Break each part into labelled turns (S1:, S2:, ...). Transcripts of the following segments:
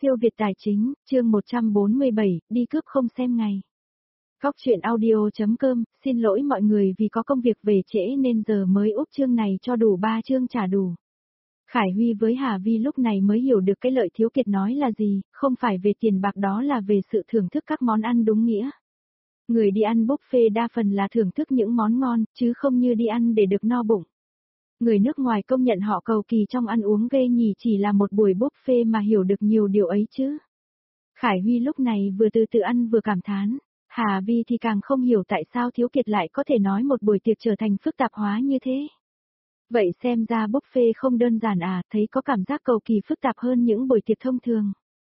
S1: Siêu Việt Tài Chính, chương 147, đi cướp không xem ngày. Cóc truyện audio.com, xin lỗi mọi người vì có công việc về trễ nên giờ mới úp chương này cho đủ 3 chương trả đủ. Khải Huy với Hà Vi lúc này mới hiểu được cái lợi Thiếu Kiệt nói là gì, không phải về tiền bạc đó là về sự thưởng thức các món ăn đúng nghĩa. Người đi ăn buffet đa phần là thưởng thức những món ngon, chứ không như đi ăn để được no bụng. Người nước ngoài công nhận họ cầu kỳ trong ăn uống ghê nhỉ, chỉ là một buổi buffet mà hiểu được nhiều điều ấy chứ. Khải Huy lúc này vừa từ từ ăn vừa cảm thán, Hà Vi thì càng không hiểu tại sao Thiếu Kiệt lại có thể nói một buổi tiệc trở thành phức tạp hóa như thế. Vậy xem ra buffet không đơn giản à, thấy có cảm giác cầu kỳ phức tạp hơn những buổi tiệc thông thường.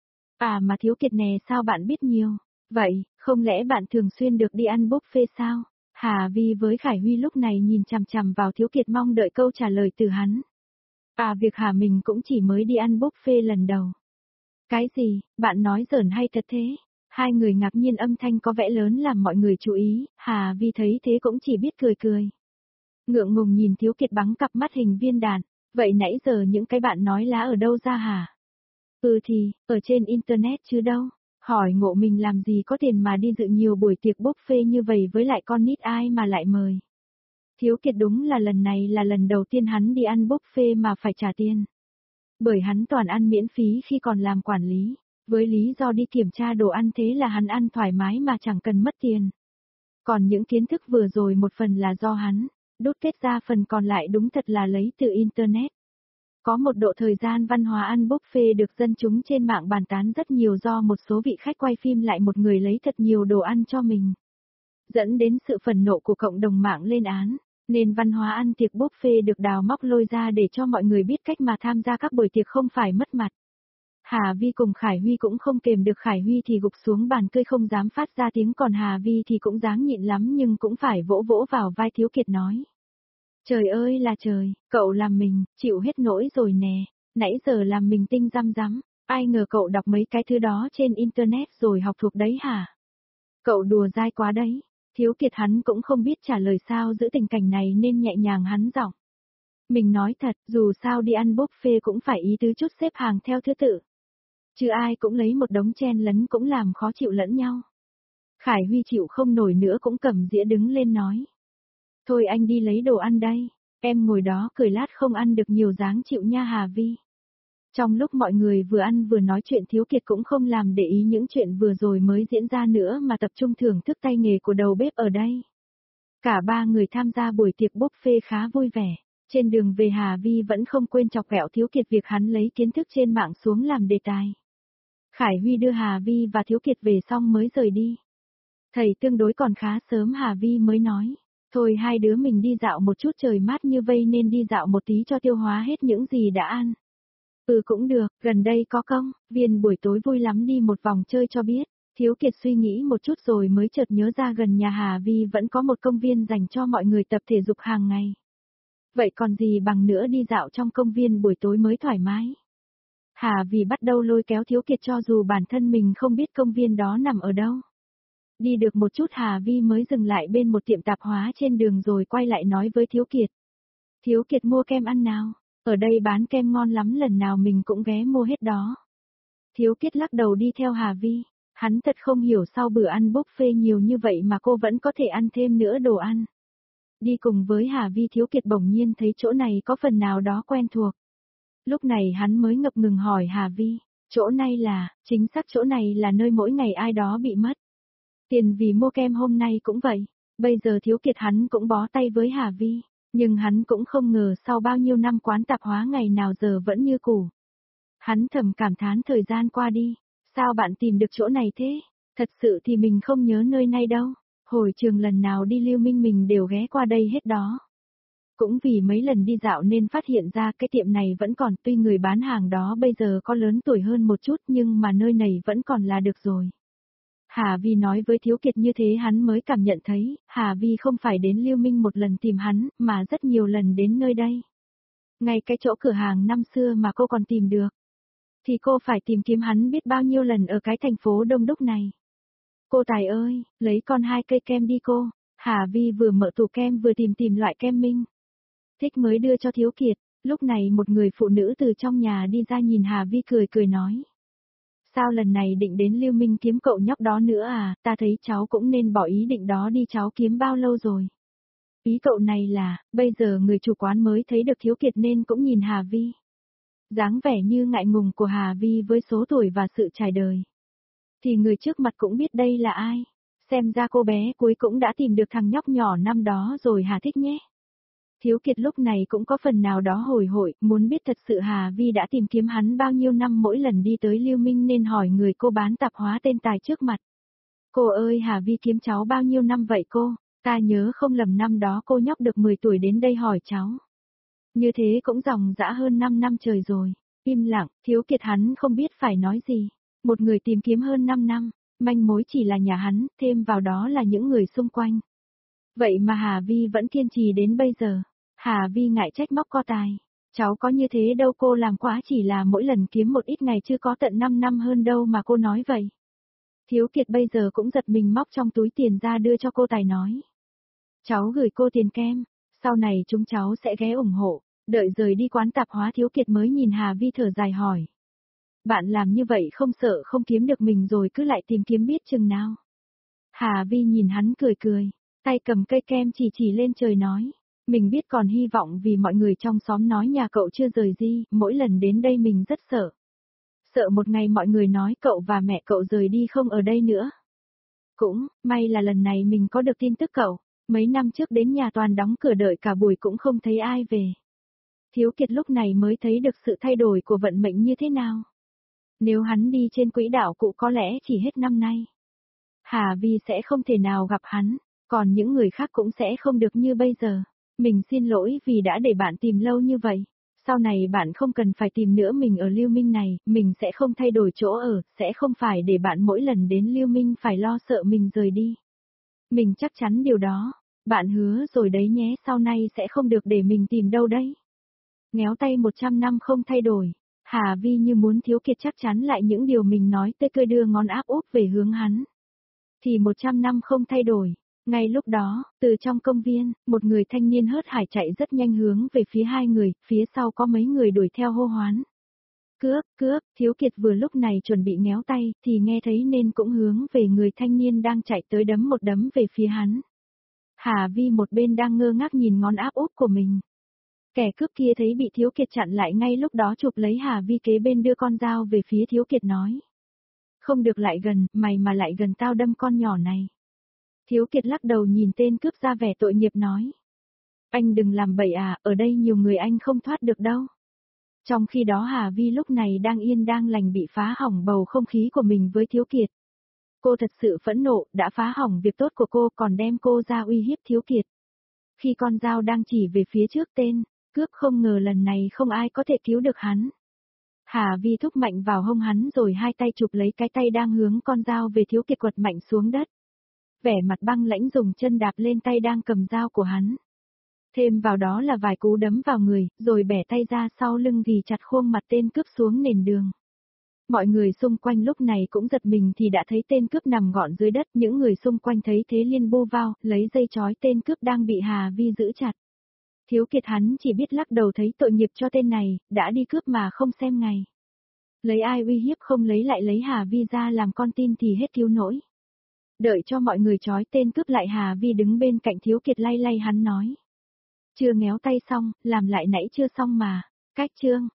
S1: À mà Thiếu Kiệt nè, sao bạn biết nhiều? Vậy, không lẽ bạn thường xuyên được đi ăn buffet sao? Hà Vi với Khải Huy lúc này nhìn chằm chằm vào Thiếu Kiệt mong đợi câu trả lời từ hắn. À việc Hà mình cũng chỉ mới đi ăn buffet lần đầu. Cái gì, bạn nói giỡn hay thật thế? Hai người ngạc nhiên, âm thanh có vẻ lớn làm mọi người chú ý, Hà Vi thấy thế cũng chỉ biết cười cười. Ngượng ngùng nhìn Thiếu Kiệt bắn cặp mắt hình viên đạn, vậy nãy giờ những cái bạn nói lá ở đâu ra hả? Thì, ở trên internet chứ đâu. Hỏi ngộ mình làm gì có tiền mà đi dự nhiều buổi tiệc buffet như vậy với lại con nít ai mà lại mời. Thiếu Kiệt đúng là lần này là lần đầu tiên hắn đi ăn buffet mà phải trả tiền. Bởi hắn toàn ăn miễn phí khi còn làm quản lý, với lý do đi kiểm tra đồ ăn thế là hắn ăn thoải mái mà chẳng cần mất tiền. Còn những kiến thức vừa rồi một phần là do hắn, đúc kết ra, phần còn lại đúng thật là lấy từ internet. Có một độ thời gian văn hóa ăn buffet được dân chúng trên mạng bàn tán rất nhiều do một số vị khách quay phim lại một người lấy thật nhiều đồ ăn cho mình. Dẫn đến sự phẫn nộ của cộng đồng mạng lên án, nên văn hóa ăn tiệc buffet được đào móc lôi ra để cho mọi người biết cách mà tham gia các buổi tiệc không phải mất mặt. Hà Vi cùng Khải Huy cũng không kềm được, Khải Huy thì gục xuống bàn cười không dám phát ra tiếng, còn Hà Vi thì cũng dáng nhịn lắm nhưng cũng phải vỗ vỗ vào vai Thiếu Kiệt nói. Trời ơi là trời, cậu làm mình, chịu hết nỗi rồi nè, nãy giờ làm mình tinh răm rắm, ai ngờ cậu đọc mấy cái thứ đó trên internet rồi học thuộc đấy hả? Cậu đùa dai quá đấy. Thiếu Kiệt hắn cũng không biết trả lời sao giữ tình cảnh này nên nhẹ nhàng hắn giọng. Mình nói thật, dù sao đi ăn buffet cũng phải ý tứ chút, xếp hàng theo thứ tự. Chứ ai cũng lấy một đống chen lấn cũng làm khó chịu lẫn nhau. Khải Huy chịu không nổi nữa cũng cầm dĩa đứng lên nói. Thôi anh đi lấy đồ ăn đây, em ngồi đó cười lát không ăn được nhiều dáng chịu nha Hà Vi. Trong lúc mọi người vừa ăn vừa nói chuyện, Thiếu Kiệt cũng không làm để ý những chuyện vừa rồi mới diễn ra nữa mà tập trung thưởng thức tay nghề của đầu bếp ở đây. Cả ba người tham gia buổi tiệc buffet khá vui vẻ. Trên đường về Hà Vi vẫn không quên chọc ghẹo Thiếu Kiệt việc hắn lấy kiến thức trên mạng xuống làm đề tài. Khải Huy đưa Hà Vi và Thiếu Kiệt về xong mới rời đi. Thầy tương đối còn khá sớm, Hà Vi mới nói. Thôi hai đứa mình đi dạo một chút, trời mát như vây nên đi dạo một tí cho tiêu hóa hết những gì đã ăn. Cũng được, gần đây có công viên buổi tối vui lắm, đi một vòng chơi cho biết. Thiếu Kiệt suy nghĩ một chút rồi mới chợt nhớ ra gần nhà Hà Vi vẫn có một công viên dành cho mọi người tập thể dục hàng ngày. Vậy còn gì bằng nữa đi dạo trong công viên buổi tối mới thoải mái. Hà Vi bắt đầu lôi kéo Thiếu Kiệt cho dù bản thân mình không biết công viên đó nằm ở đâu. Đi được một chút Hà Vi mới dừng lại bên một tiệm tạp hóa trên đường rồi quay lại nói với Thiếu Kiệt. Thiếu Kiệt mua kem ăn nào, ở đây bán kem ngon lắm, lần nào mình cũng ghé mua hết đó. Thiếu Kiệt lắc đầu đi theo Hà Vi, hắn thật không hiểu sau bữa ăn buffet nhiều như vậy mà cô vẫn có thể ăn thêm nữa đồ ăn. Đi cùng với Hà Vi, Thiếu Kiệt bỗng nhiên thấy chỗ này có phần nào đó quen thuộc. Lúc này hắn mới ngập ngừng hỏi Hà Vi, chỗ này là, chính xác chỗ này là nơi mỗi ngày ai đó bị mất tiền vì mua kem hôm nay cũng vậy. Bây giờ Thiếu Kiệt hắn cũng bó tay với Hà Vi, nhưng hắn cũng không ngờ sau bao nhiêu năm quán tạp hóa ngày nào giờ vẫn như cũ. Hắn thầm cảm thán thời gian qua đi, sao bạn tìm được chỗ này thế? Thật sự thì mình không nhớ nơi này đâu, hồi trường lần nào đi Lưu Minh mình đều ghé qua đây hết đó. Cũng vì mấy lần đi dạo nên phát hiện ra cái tiệm này vẫn còn, tuy người bán hàng đó bây giờ có lớn tuổi hơn một chút nhưng mà nơi này vẫn còn là được rồi. Hà Vi nói với Thiếu Kiệt như thế hắn mới cảm nhận thấy, Hà Vi không phải đến Lưu Minh một lần tìm hắn, mà rất nhiều lần đến nơi đây. Ngay cái chỗ cửa hàng năm xưa mà cô còn tìm được, thì cô phải tìm kiếm hắn biết bao nhiêu lần ở cái thành phố đông đúc này. Cô Tài ơi, lấy con 2 cây kem đi cô. Hà Vi vừa mở tủ kem vừa tìm loại kem mình thích mới đưa cho Thiếu Kiệt. Lúc này một người phụ nữ từ trong nhà đi ra nhìn Hà Vi cười cười nói. Sao lần này định đến Lưu Minh kiếm cậu nhóc đó nữa à, ta thấy cháu cũng nên bỏ ý định đó đi, cháu kiếm bao lâu rồi. Ý cậu này là, bây giờ người chủ quán mới thấy được Thiếu Kiệt nên cũng nhìn Hà Vi. Dáng vẻ như ngại ngùng của Hà Vi với số tuổi và sự trải đời. Thì người trước mặt cũng biết đây là ai. Xem ra cô bé cuối cũng đã tìm được thằng nhóc nhỏ năm đó rồi hả thích nhé. Thiếu Kiệt lúc này cũng có phần nào đó hồi hộp, muốn biết thật sự Hà Vi đã tìm kiếm hắn bao nhiêu năm mỗi lần đi tới Lưu Minh nên hỏi người cô bán tạp hóa tên Tài trước mặt. Cô ơi, Hà Vi kiếm cháu bao nhiêu năm vậy cô? Ta nhớ không lầm năm đó cô nhóc được 10 tuổi đến đây hỏi cháu. Như thế cũng dòng dã hơn 5 năm trời rồi. Im lặng, Thiếu Kiệt hắn không biết phải nói gì. Một người tìm kiếm hơn 5 năm, manh mối chỉ là nhà hắn, thêm vào đó là những người xung quanh. Vậy mà Hà Vi vẫn kiên trì đến bây giờ. Hà Vi ngại trách móc co Tài. Cháu có như thế đâu, cô làm quá chỉ là mỗi lần kiếm một ít ngày chứ có tận 5 năm hơn đâu mà cô nói vậy. Thiếu Kiệt bây giờ cũng giật mình móc trong túi tiền ra đưa cho cô Tài nói. Cháu gửi cô tiền kem, sau này chúng cháu sẽ ghé ủng hộ. Đợi rời đi quán tạp hóa Thiếu Kiệt mới nhìn Hà Vi thở dài hỏi. Bạn làm như vậy không sợ không kiếm được mình rồi cứ lại tìm kiếm biết chừng nào. Hà Vi nhìn hắn cười cười, tay cầm cây kem chỉ lên trời nói. Mình biết còn hy vọng vì mọi người trong xóm nói nhà cậu chưa rời đi, mỗi lần đến đây mình rất sợ. Sợ một ngày mọi người nói cậu và mẹ cậu rời đi không ở đây nữa. Cũng, may là lần này mình có được tin tức cậu, mấy năm trước đến nhà toàn đóng cửa đợi cả buổi cũng không thấy ai về. Thiếu Kiệt lúc này mới thấy được sự thay đổi của vận mệnh như thế nào. Nếu hắn đi trên quỹ đạo cũ có lẽ chỉ hết năm nay. Hà Vi sẽ không thể nào gặp hắn, còn những người khác cũng sẽ không được như bây giờ. Mình xin lỗi vì đã để bạn tìm lâu như vậy. Sau này bạn không cần phải tìm nữa, mình ở Lưu Minh này, mình sẽ không thay đổi chỗ ở, sẽ không phải để bạn mỗi lần đến Lưu Minh phải lo sợ mình rời đi. Mình chắc chắn điều đó, bạn hứa rồi đấy nhé, sau này sẽ không được để mình tìm đâu đấy. Ngéo tay 100 năm không thay đổi, Hà Vi như muốn Thiếu Kiệt chắc chắn lại những điều mình nói, tê cười đưa ngón áp út về hướng hắn. Thì 100 năm không thay đổi. Ngay lúc đó, từ trong công viên, một người thanh niên hớt hải chạy rất nhanh hướng về phía hai người, phía sau có mấy người đuổi theo hô hoán. Cướp, cướp, Thiếu Kiệt vừa lúc này chuẩn bị ngéo tay, thì nghe thấy nên cũng hướng về người thanh niên đang chạy tới đấm một đấm về phía hắn. Hà Vi một bên đang ngơ ngác nhìn ngón áp út của mình. Kẻ cướp kia thấy bị Thiếu Kiệt chặn lại ngay lúc đó chụp lấy Hà Vi kế bên đưa con dao về phía Thiếu Kiệt nói. Không được lại gần, mày mà lại gần tao đâm con nhỏ này. Thiếu Kiệt lắc đầu nhìn tên cướp ra vẻ tội nghiệp nói. Anh đừng làm bậy à, ở đây nhiều người anh không thoát được đâu. Trong khi đó Hà Vi lúc này đang yên đang lành bị phá hỏng bầu không khí của mình với Thiếu Kiệt. Cô thật sự phẫn nộ, đã phá hỏng việc tốt của cô còn đem cô ra uy hiếp Thiếu Kiệt. Khi con dao đang chỉ về phía trước tên, cướp không ngờ lần này không ai có thể cứu được hắn. Hà Vi thúc mạnh vào hông hắn rồi hai tay chụp lấy cái tay đang hướng con dao về Thiếu Kiệt quật mạnh xuống đất. Vẻ mặt băng lãnh dùng chân đạp lên tay đang cầm dao của hắn. Thêm vào đó là vài cú đấm vào người, rồi bẻ tay ra sau lưng ghi chặt khuôn mặt tên cướp xuống nền đường. Mọi người xung quanh lúc này cũng giật mình thì đã thấy tên cướp nằm gọn dưới đất, những người xung quanh thấy thế liền bu vào, lấy dây trói tên cướp đang bị Hà Vi giữ chặt. Thiếu Kiệt hắn chỉ biết lắc đầu thấy tội nghiệp cho tên này, đã đi cướp mà không xem ngày. Lấy ai uy hiếp không lấy lại lấy Hà Vi ra làm con tin thì hết cứu nổi. Đợi cho mọi người trói tên cướp lại Hà Vi đứng bên cạnh Thiếu Kiệt lay lay hắn nói. Chưa ngéo tay xong, làm lại nãy chưa xong mà, cách chương.